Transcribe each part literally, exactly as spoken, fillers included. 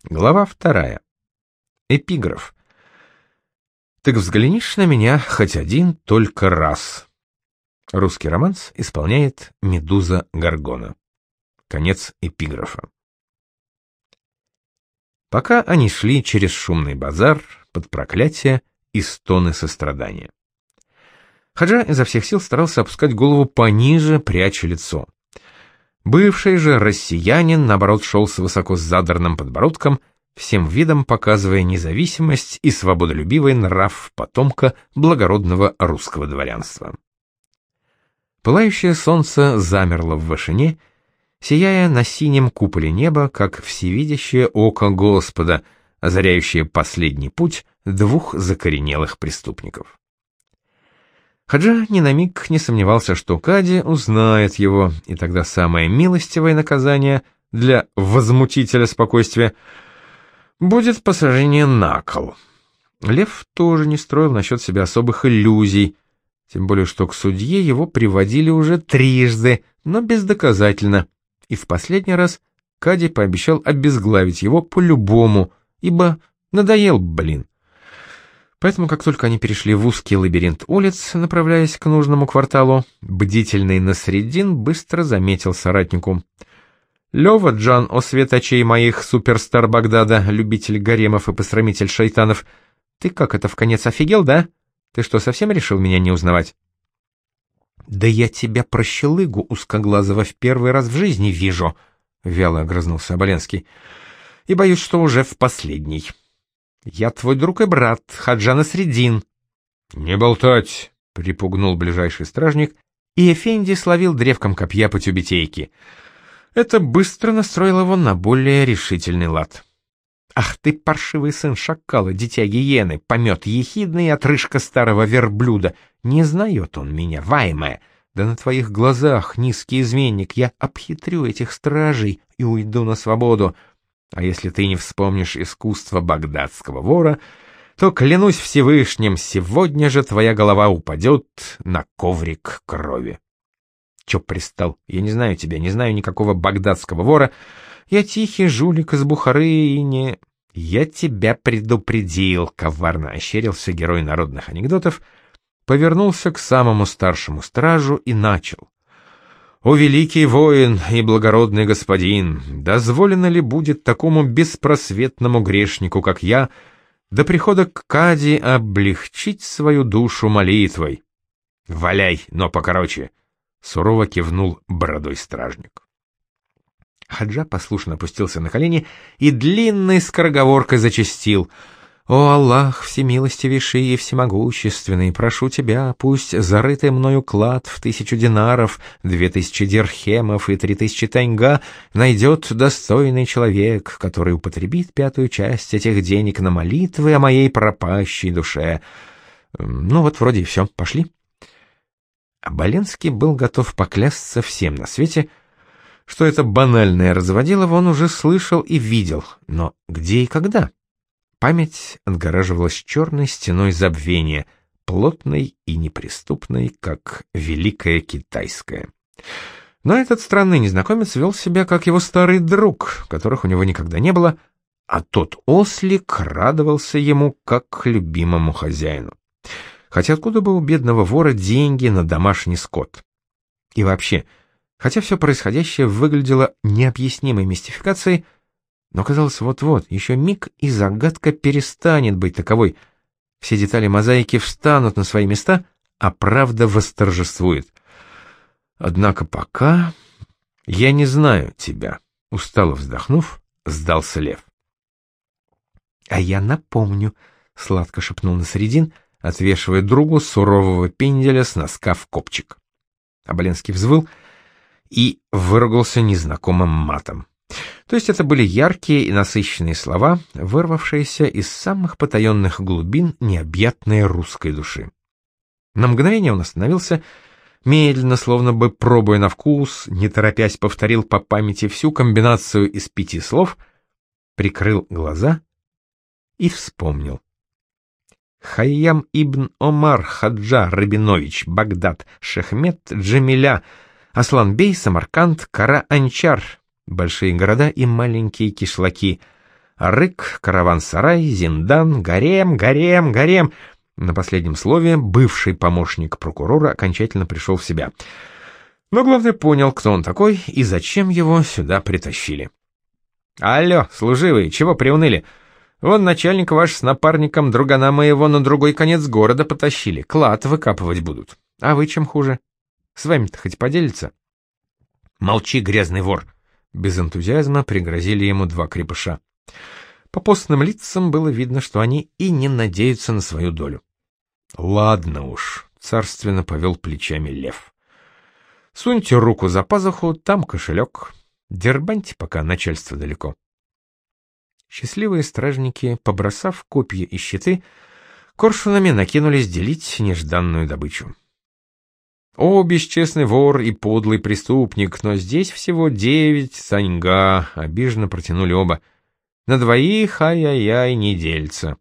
Глава вторая. Эпиграф. «Так взглянешь на меня хоть один только раз». Русский романс исполняет Медуза Горгона. Конец эпиграфа. Пока они шли через шумный базар, под проклятие и стоны сострадания. Хаджа изо всех сил старался опускать голову пониже, пряча лицо. Бывший же россиянин, наоборот, шел с высоко задранным подбородком, всем видом показывая независимость и свободолюбивый нрав потомка благородного русского дворянства. Пылающее солнце замерло в вышине, сияя на синем куполе неба, как всевидящее око Господа, озаряющее последний путь двух закоренелых преступников. Хаджа ни на миг не сомневался, что Кади узнает его, и тогда самое милостивое наказание для возмутителя спокойствия будет посажение на кол. Лев тоже не строил насчет себя особых иллюзий, тем более что к судье его приводили уже трижды, но бездоказательно, и в последний раз Кади пообещал обезглавить его по-любому, ибо надоел, блин. Поэтому, как только они перешли в узкий лабиринт улиц, направляясь к нужному кварталу, бдительный Насреддин быстро заметил соратнику: «Лёва, Джан, о светочей моих, суперстар Багдада, любитель гаремов и посрамитель шайтанов, ты как это, вконец офигел, да? Ты что, совсем решил меня не узнавать?» «Да я тебя, прощелыгу узкоглазого, в первый раз в жизни вижу», — вяло огрызнулся Оболенский, — «и боюсь, что уже в последний. Я твой друг и брат, Хаджа Насреддин». «Не болтать!» — припугнул ближайший стражник, и Эфенди словил древком копья по тюбетейке. Это быстро настроило его на более решительный лад. «Ах ты, паршивый сын шакала, дитя гиены, помет ехидный, отрыжка старого верблюда! Не знает он меня, ваймая! Да на твоих глазах, низкий изменник, я обхитрю этих стражей и уйду на свободу. А если ты не вспомнишь искусство багдадского вора, то, клянусь Всевышним, сегодня же твоя голова упадет на коврик крови». «Чё пристал? Я не знаю тебя, не знаю никакого багдадского вора. Я тихий жулик из Бухары и не...» «Я тебя предупредил», — коварно ощерился герой народных анекдотов, повернулся к самому старшему стражу и начал. «О великий воин и благородный господин, дозволено ли будет такому беспросветному грешнику, как я, до прихода к Кади облегчить свою душу молитвой?» «Валяй, но покороче», — сурово кивнул бородой стражник. Хаджа послушно опустился на колени и длинной скороговоркой зачастил: «О Аллах, всемилостивейший и всемогущественный, прошу тебя, пусть зарытый мною клад в тысячу динаров, две тысячи дирхемов и три тысячи таньга найдет достойный человек, который употребит пятую часть этих денег на молитвы о моей пропащей душе». Ну вот вроде и все, пошли. Оболенский был готов поклясться всем на свете, что это банальное разводилово он уже слышал и видел, но где и когда? Память отгораживалась черной стеной забвения, плотной и неприступной, как Великая Китайская. Но этот странный незнакомец вел себя, как его старый друг, которых у него никогда не было, а тот ослик радовался ему, как к любимому хозяину. Хотя откуда бы у бедного вора деньги на домашний скот? И вообще, хотя все происходящее выглядело необъяснимой мистификацией, но казалось, вот-вот, еще миг, и загадка перестанет быть таковой. Все детали мозаики встанут на свои места, а правда восторжествует. Однако пока я не знаю тебя, — устало вздохнув, сдался Лев. — А я напомню, — сладко шепнул Насреддин, отвешивая другу сурового пенделя с носка в копчик. Оболенский взвыл и выругался незнакомым матом. То есть это были яркие и насыщенные слова, вырвавшиеся из самых потаенных глубин необъятной русской души. На мгновение он остановился, медленно, словно бы пробуя на вкус, не торопясь повторил по памяти всю комбинацию из пяти слов, прикрыл глаза и вспомнил. Хайям ибн Омар Хаджа Рабинович, Багдад, Шехмет Джамиля, Асланбей, Самарканд, Кара-Анчар, большие города и маленькие кишлаки, Арык, караван-сарай, зиндан, гарем, гарем, гарем. На последнем слове бывший помощник прокурора окончательно пришел в себя. Но главное понял, кто он такой и зачем его сюда притащили. «Алло, служивые, чего приуныли? Вон начальник ваш с напарником другана моего на другой конец города потащили, клад выкапывать будут. А вы чем хуже? С вами-то хоть поделиться?» «Молчи, грязный вор!» Без энтузиазма пригрозили ему два крепыша. По постным лицам было видно, что они и не надеются на свою долю. «Ладно уж», — царственно повел плечами Лев. «Суньте руку за пазуху, там кошелек. Дербаньте, пока начальство далеко». Счастливые стражники, побросав копья и щиты, коршунами накинулись делить нежданную добычу. О, бесчестный вор и подлый преступник, но здесь всего девять саньга, обиженно протянули оба. На двоих, ай-яй-яй, не дельца.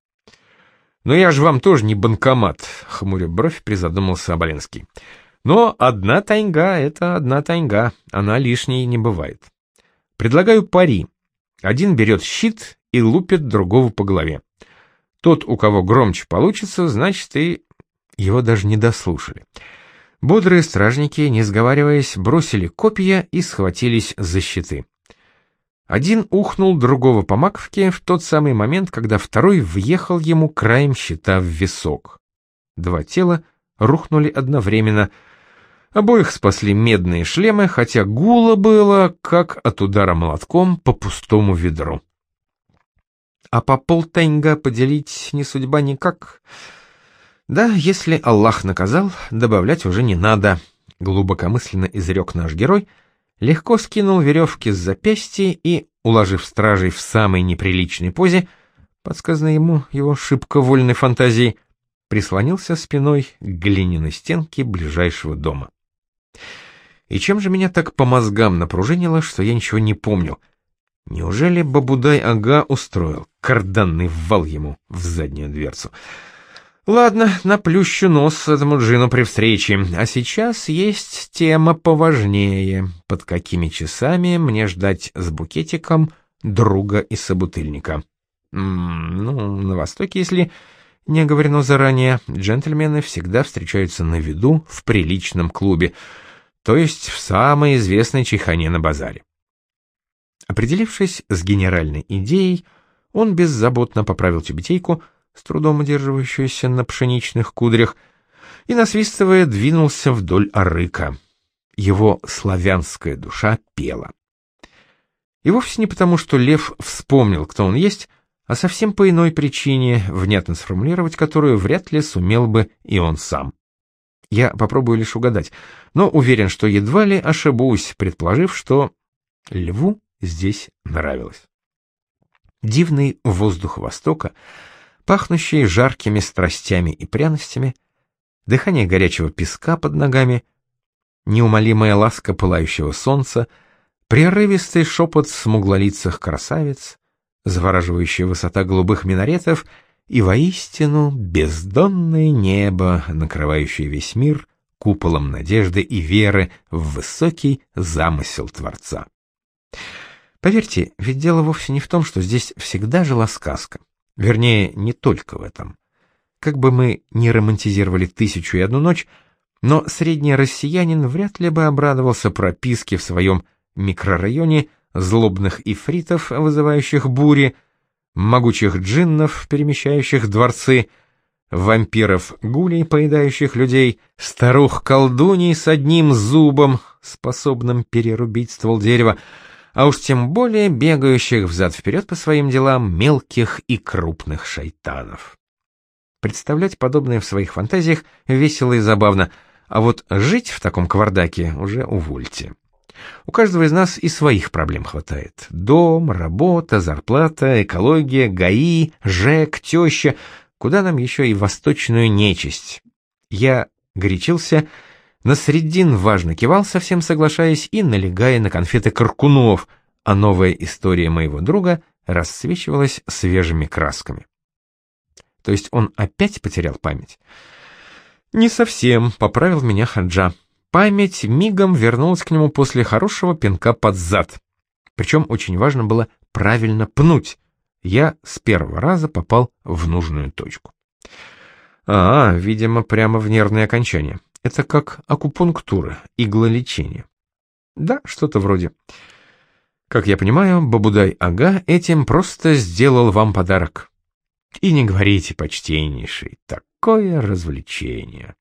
«Но я же вам тоже не банкомат», — хмуря бровь призадумался Оболенский. «Но одна тайга — это одна тайга, она лишней не бывает. Предлагаю пари. Один берет щит и лупит другого по голове. Тот, у кого громче получится, значит, и...» Его даже не дослушали. Бодрые стражники, не сговариваясь, бросили копья и схватились за щиты. Один ухнул другого по маковке в тот самый момент, когда второй въехал ему краем щита в висок. Два тела рухнули одновременно. Обоих спасли медные шлемы, хотя гуло было, как от удара молотком по пустому ведру. А по полтайнга поделить не судьба никак. Да, если Аллах наказал, добавлять уже не надо, глубокомысленно изрек наш герой, легко скинул веревки с запястья и, уложив стражей в самой неприличной позе, подсказанной ему его шибко вольной фантазией, прислонился спиной к глиняной стенке ближайшего дома. И чем же меня так по мозгам напружинило, что я ничего не помню? Неужели Бабудай-ага устроил карданный вал ему в заднюю дверцу? Ладно, наплющу нос этому джину при встрече, а сейчас есть тема поважнее. Под какими часами мне ждать с букетиком друга и собутыльника? М-м, ну, на Востоке, если не оговорено заранее, джентльмены всегда встречаются на виду в приличном клубе, то есть в самой известной чайхане на базаре. Определившись с генеральной идеей, он беззаботно поправил тюбетейку, с трудом удерживающуюся на пшеничных кудрях, и, насвистывая, двинулся вдоль арыка. Его славянская душа пела. И вовсе не потому, что Лев вспомнил, кто он есть, а совсем по иной причине, внятно сформулировать которую вряд ли сумел бы и он сам. Я попробую лишь угадать, но уверен, что едва ли ошибусь, предположив, что Льву здесь нравилось. Дивный воздух Востока, пахнущий жаркими страстями и пряностями, дыхание горячего песка под ногами, неумолимая ласка пылающего солнца, прерывистый шепот смуглолицых красавиц, завораживающая высота голубых минаретов и воистину бездонное небо, накрывающее весь мир куполом надежды и веры в высокий замысел Творца. Поверьте, ведь дело вовсе не в том, что здесь всегда жила сказка. Вернее, не только в этом. Как бы мы ни романтизировали «Тысячу и одну ночь», но средний россиянин вряд ли бы обрадовался прописке в своем микрорайоне злобных ифритов, вызывающих бури, могучих джиннов, перемещающих дворцы, вампиров-гулей, поедающих людей, старух-колдуней с одним зубом, способным перерубить ствол дерева, а уж тем более бегающих взад-вперед по своим делам мелких и крупных шайтанов. Представлять подобное в своих фантазиях весело и забавно, а вот жить в таком кавардаке уже увольте. У каждого из нас и своих проблем хватает. Дом, работа, зарплата, экология, ГАИ, ЖЭК, теща. Куда нам еще и восточную нечисть? Я горячился, на средин важно кивал, совсем соглашаясь и налегая на конфеты Каркунов, а новая история моего друга расцвечивалась свежими красками. То есть он опять потерял память? Не совсем, поправил меня Хаджа. Память мигом вернулась к нему после хорошего пинка под зад. Причем очень важно было правильно пнуть. Я с первого раза попал в нужную точку. А, видимо, прямо в нервные окончания. Это как акупунктура, иглолечение. Да, что-то вроде. Как я понимаю, Бабудай-ага этим просто сделал вам подарок. И не говорите, почтеннейший, такое развлечение.